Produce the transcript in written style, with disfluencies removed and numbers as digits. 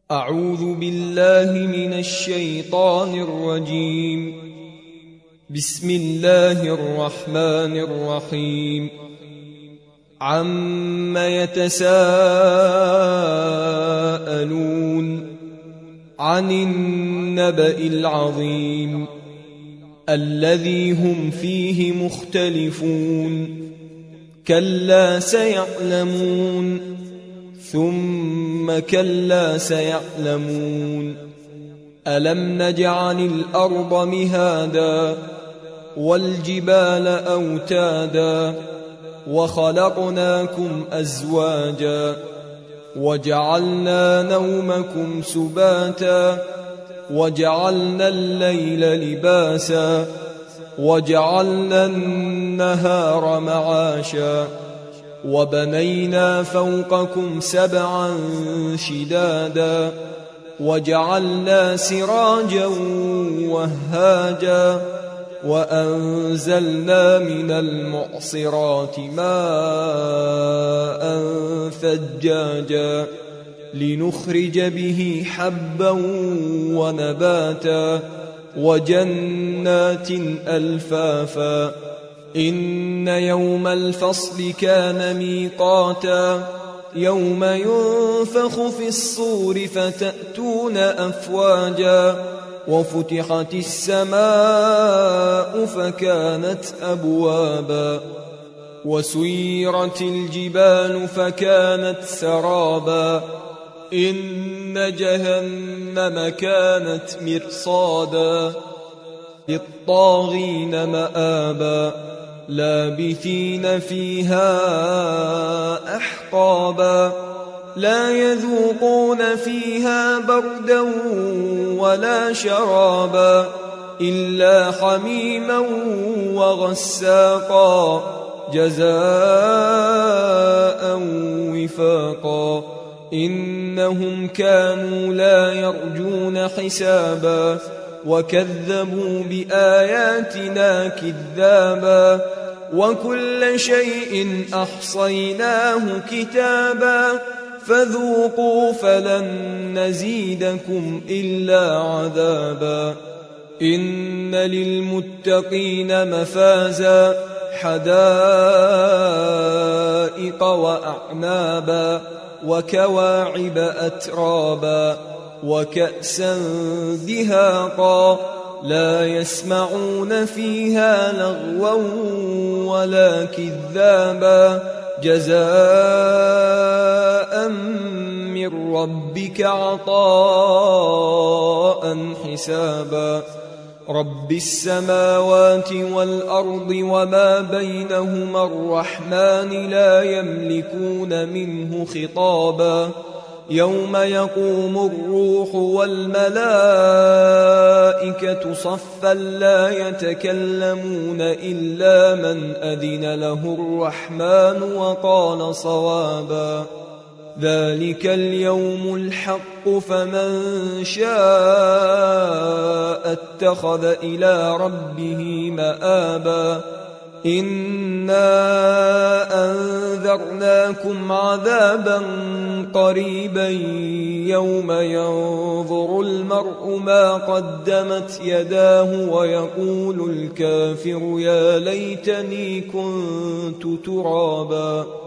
أعوذ بالله من الشيطان الرجيم. بسم الله الرحمن الرحيم. عم يتساءلون عن النبأ العظيم الذي هم فيه مختلفون. كلا سيعلمون ثم كلا سيعلمون. ألم نجعل الأرض مهادا والجبال أوتادا وخلقناكم أزواجا وجعلنا نومكم سباتا وجعلنا الليل لباسا وجعلنا النهار معاشا وبنينا فوقكم سبعا شدادا وجعلنا سراجا وهاجا وأنزلنا من المعصرات ماء ثجاجا لنخرج به حبا ونباتا وجنات ألفافا. إن يوم الفصل كان ميقاتا يوم ينفخ في الصور فتأتون أفواجا وفتحت السماء فكانت أبوابا وسيرت الجبال فكانت سرابا. إن جهنم كانت مرصادا للطاغين مآبا لابثين فيها أحقابا لا يذوقون فيها بردا ولا شرابا إلا حميما وغساقا جزاء وفاقا. إنهم كانوا لا يرجون حسابا وكذبوا بآياتنا كذابا وكل شيء أحصيناه كتابا فذوقوا فلن نزيدكم إلا عذابا. إن للمتقين مفازا حدائق وأعنابا وكواعب أترابا وكأسا دهاقا لا يسمعون فيها لغوا ولا كذابا جزاء من ربك عطاء حسابا. رب السماوات والأرض وما بينهما الرحمن لا يملكون منه خطابا. يوم يقوم الروح والملائكة صفا لا يتكلمون إلا من أذن له الرحمن وقال صوابا. ذلك اليوم الحق فمن شاء اتخذ إلى ربه مآبا. إنا أنذرناكم عذابا قريبا يوم ينظر المرء ما قدمت يداه ويقول الكافر يا ليتني كنت ترابا.